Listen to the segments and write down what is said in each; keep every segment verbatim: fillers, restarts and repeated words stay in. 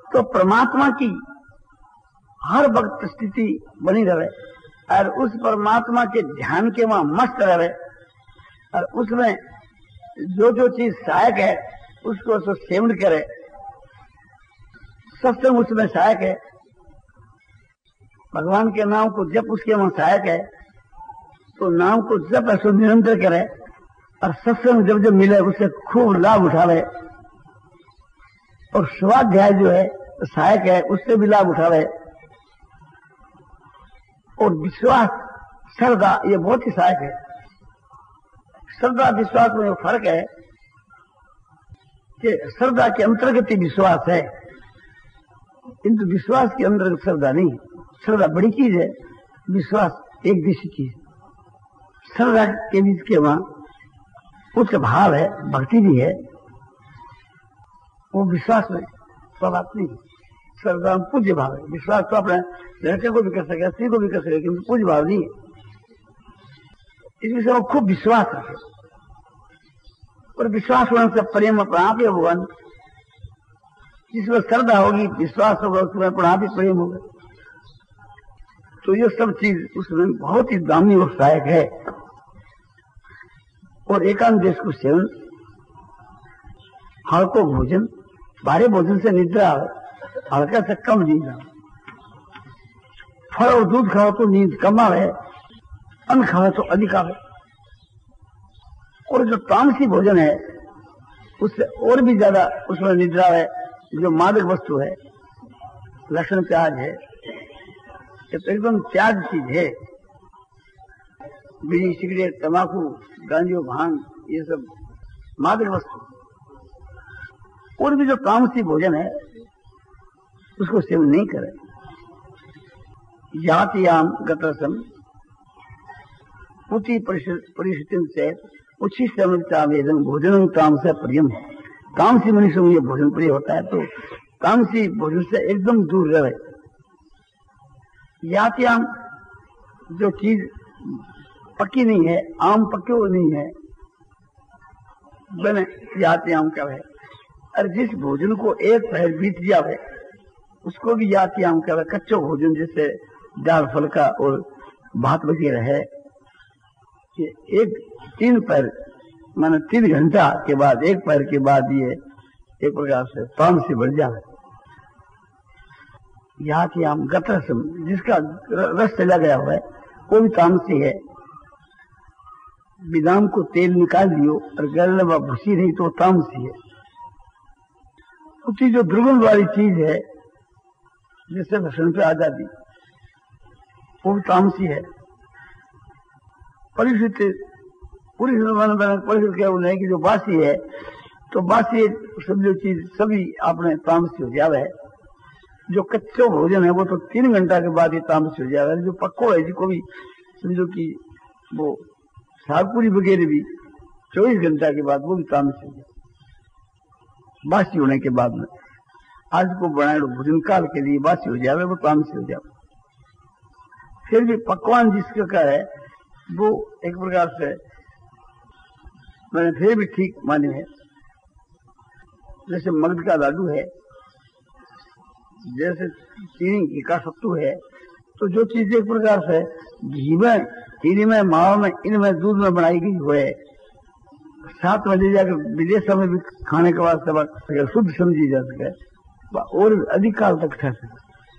तो परमात्मा की हर वक्त स्थिति बनी रहे और उस परमात्मा के ध्यान के वहां मस्त रहे और उसमें जो जो चीज सहायक है उसको उसको सेवन करे। सत्संग उसमें सहायक है, भगवान के नाम को जप उसके वहां सहायक है, तो नाम को जप ऐसा निरंतर करे और सत्संग जब जब मिले उससे खूब लाभ उठावे। और स्वाध्याय जो है सहायक है, उससे भी लाभ उठावे। और विश्वास श्रद्धा ये बहुत ही सहायक है। श्रद्धा विश्वास में फर्क है कि श्रद्धा के अंतर्गत ही विश्वास है, किंतु विश्वास के अंतर्गत श्रद्धा नहीं। श्रद्धा बड़ी चीज है, विश्वास एक दिशी चीज। श्रद्धा के बीच के वहां उच्च भाव है, भक्ति भी है, वो विश्वास में बात नहीं। श्रद्धा में पूज्य भाव है। विश्वास तो अपने लड़के को भी कर सके, स्त्री को भी कर सके, किंतु पूज्य भाव नहीं है। इस विषय में खूब विश्वास रखे और विश्वास होने से प्रेम अपना आप ही भगवान। जिसमें श्रद्धा होगी, विश्वास होगा, उसमें अपना आप ही प्रेम होगा। तो ये सब चीज उसमें बहुत ही दामी और सहायक है। और एकांत देश को सेवन, हल्को भोजन, भारी भोजन से निद्रा आवे, हल्का से कम नींद आवे। फल और दूध खाओ तो नींद कम आवे, अन्न खाओ तो अधिक आवे। और जो तामसी भोजन है उससे और भी ज्यादा उसमें निद्रा है। जो मादक वस्तु है, लहसुन प्याज है, ये तो एकदम त्याग चीज है। बीड़ी सिगरेट तंबाकू गांजो भांग ये सब मादक वस्तु। और भी जो तामसी भोजन है उसको सेवन नहीं करे। यातियाम गतरसम पुति परिस्थिति से उच्छिष्ट वेदन भोजन ताम से प्रियम। तामसी मनुष्य में ये भोजन प्रिय होता है, तो तामसी भोजन से एकदम दूर रहे। यातियाम जो चीज पक्की नहीं है, आम पक्के वो नहीं है, बने यातियाम का है। और जिस भोजन को एक पहर बीत जावे उसको भी यातियाम का है। कच्चो भोजन जैसे दाल फलका और भात वगैरह है, कि एक तीन पैर माने तीन घंटा के बाद, एक पैर के बाद ये एक प्रकार से तामसी बढ़ जावे। यातियाम गतरसम जिसका रस चला गया हुआ है वो भी तामसी है। बिदाम को तेल निकाल दियो और गल व भूसी नहीं तो तामसी है। उसकी जो दुर्गंध वाली चीज है जिससे भक्षण पे आजादी, वो भी तामसी है। परिस्थिति पूरी परिस्थिति क्या नहीं कि जो बासी है तो बासी सब जो चीज सभी आपने तामसी हो जावे। जो कच्चो भोजन है वो तो तीन घंटा के बाद ही तामसी हो जावे। जो पक्को है जिसको भी समझो कि वो सागपुरी वगैरह भी चौबीस घंटा के बाद वो भी तामसी हो जाए, बासी होने के बाद में। आज को बनाए भोजन काल के लिए बासी हो जावे वो तामसी हो जावे। फिर भी पकवान जिसका का है वो एक प्रकार से मैंने फिर भी ठीक माने है। जैसे मगध का लाडू है, जैसे चीनी का सत्तू है, तो जो चीज एक प्रकार से घी में, चीनी में, मावा में, इनमें दूध में बनाई गई हुए सात बजे जाकर विदेशों में भी खाने के बाद सब अगर शुद्ध समझी जा सके और अधिक काल तक ठहर सके।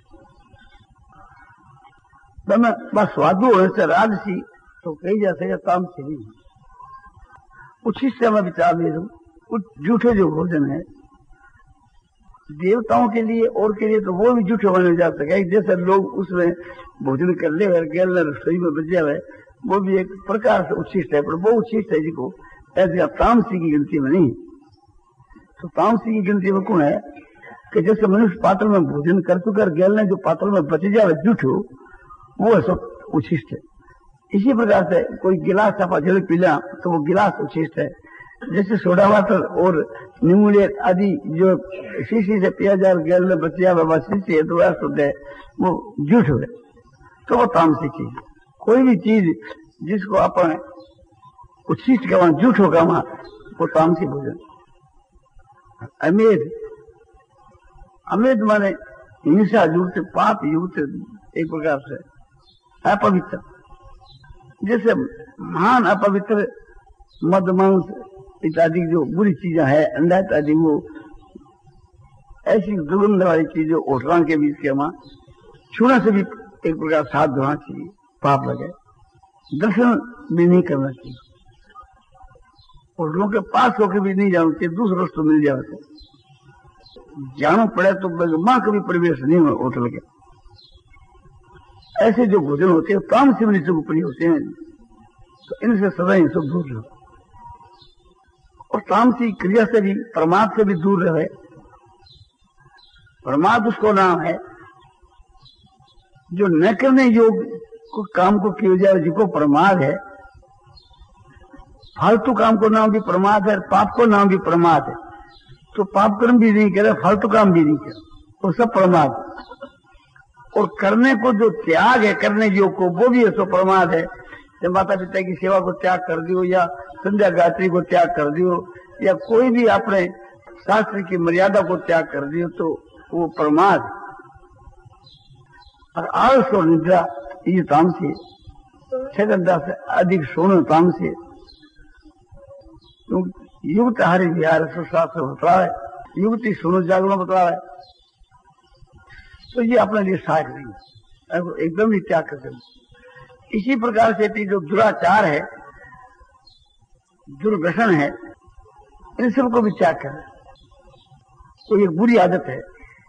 बस स्वादु होने से राजसी तो कही जा सके तामसी नहीं। उच्छिष्ट में विचार ले झूठे जो भोजन है देवताओं के लिए और के लिए तो वो भी झूठे होने जा सके। जैसे लोग उसमें भोजन कर ले गैल रसोई में बच जाए वो भी एक प्रकार से उच्छिष्ट है, पर वो उच्छिष्ट है जिसको ऐसे तामसी की गिनती में नहीं। तो तामसी की गिनती में कौन है कि जैसे मनुष्य पात्र में भोजन कर चुका गैल ने जो पात्र में बच जाए झूठो वो है सब उच्छिष्ट है। इसी प्रकार से कोई गिलास आप जल पीला तो वो गिलास उच्छिष्ट है। जैसे सोडा वाटर और नीमूलेट आदि जो शीशी से पिया जाए गैल में बच जाए बाबा शीशी है तो वह शुद्ध है, वो झूठ है, तो वो तामसी चीज। कोई भी चीज जिसको अपन उच्छिष्ट का वहां झूठ होगा वहां वो तामसी भोजन। अमीर अमृत माने हिंसा युक्त, पाप युक्त, एक प्रकार से अपवित्र। जैसे महान अपवित्र मद मांस इत्यादि जो बुरी चीजें है, अंडा इत्यादि, वो ऐसी दुर्गंध वाली चीजें ओठरान के बीच के वहां छूने से भी एक प्रकार साथ धोना चाहिए, पाप लगे। दर्शन भी नहीं करना चाहिए और लोगों के पास होकर भी नहीं जाना चाहिए, दूसरों से मिल जाए तो जानो पड़े तो मां कभी प्रवेश नहीं हो होटल के। ऐसे जो भोजन होते हैं तामसी मनुष्य को प्रिय होते हैं, तो इनसे सदा ही सब दूर रहो और तामसी क्रिया से भी, प्रमाद से भी दूर रहे। प्रमाद उसको नाम है जो न करने योग को काम को किया जाए, जिसको प्रमाद है। फालतू काम को नाम भी प्रमाद है, पाप को नाम भी प्रमाद है। तो पाप कर्म भी नहीं करे, फालतू काम भी नहीं करे, वो सब प्रमाद। और करने को जो त्याग है, करने योग को, वो भी है सो प्रमाद है। जब माता पिता की सेवा को त्याग कर दियो, या संध्या गायत्री को त्याग कर दियो, या कोई भी अपने शास्त्र की मर्यादा को त्याग कर दियो, तो वो प्रमाद। और आलस और निद्रा ये तामसी, छह घंटा से अधिक सोना तामसी। युक्त हरि विहार शास्त्र बतला है, युक्ति सुनो जागरण बतला है। तो ये अपने लिए सहायक नहीं, एकदम ही त्याग करते। इसी प्रकार से जो दुराचार है, दुर्व्यसन है, इन सबको भी त्याग कर। कोई एक बुरी आदत है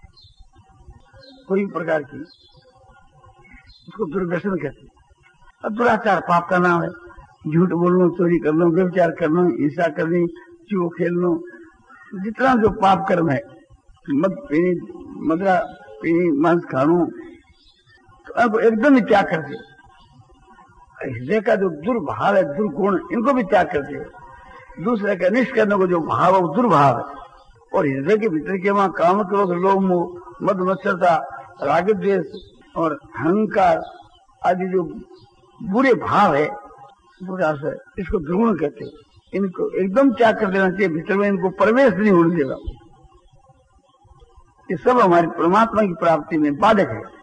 कोई प्रकार की, उसको दुर्व्यसन कहते हैं। और दुराचार पाप का नाम है। झूठ बोलना, चोरी करना, व्यभिचार करना, हिंसा करनी, चूहो खेलना, जितना जो पाप कर्म है, मद पीनी, मदरा पीनी, मांस खाना, तो एकदम ही त्याग करते। हृदय का जो दुर्भाव है, दुर्गुण, इनको भी त्याग करते। दूसरे का निष्ठ करने को जो भाव है वो दुर्भाव है। और हृदय के भीतर के वहां काम, क्रोध, लोभ, मोह, मद मत्सरता, राग द्वेष और अहंकार आदि जो बुरे भाव है, से इसको दुर्गुण कहते हैं। इनको एकदम त्याग कर देना चाहिए, भीतर में इनको प्रवेश नहीं होने देगा। ये सब हमारी परमात्मा की प्राप्ति में बाधक है।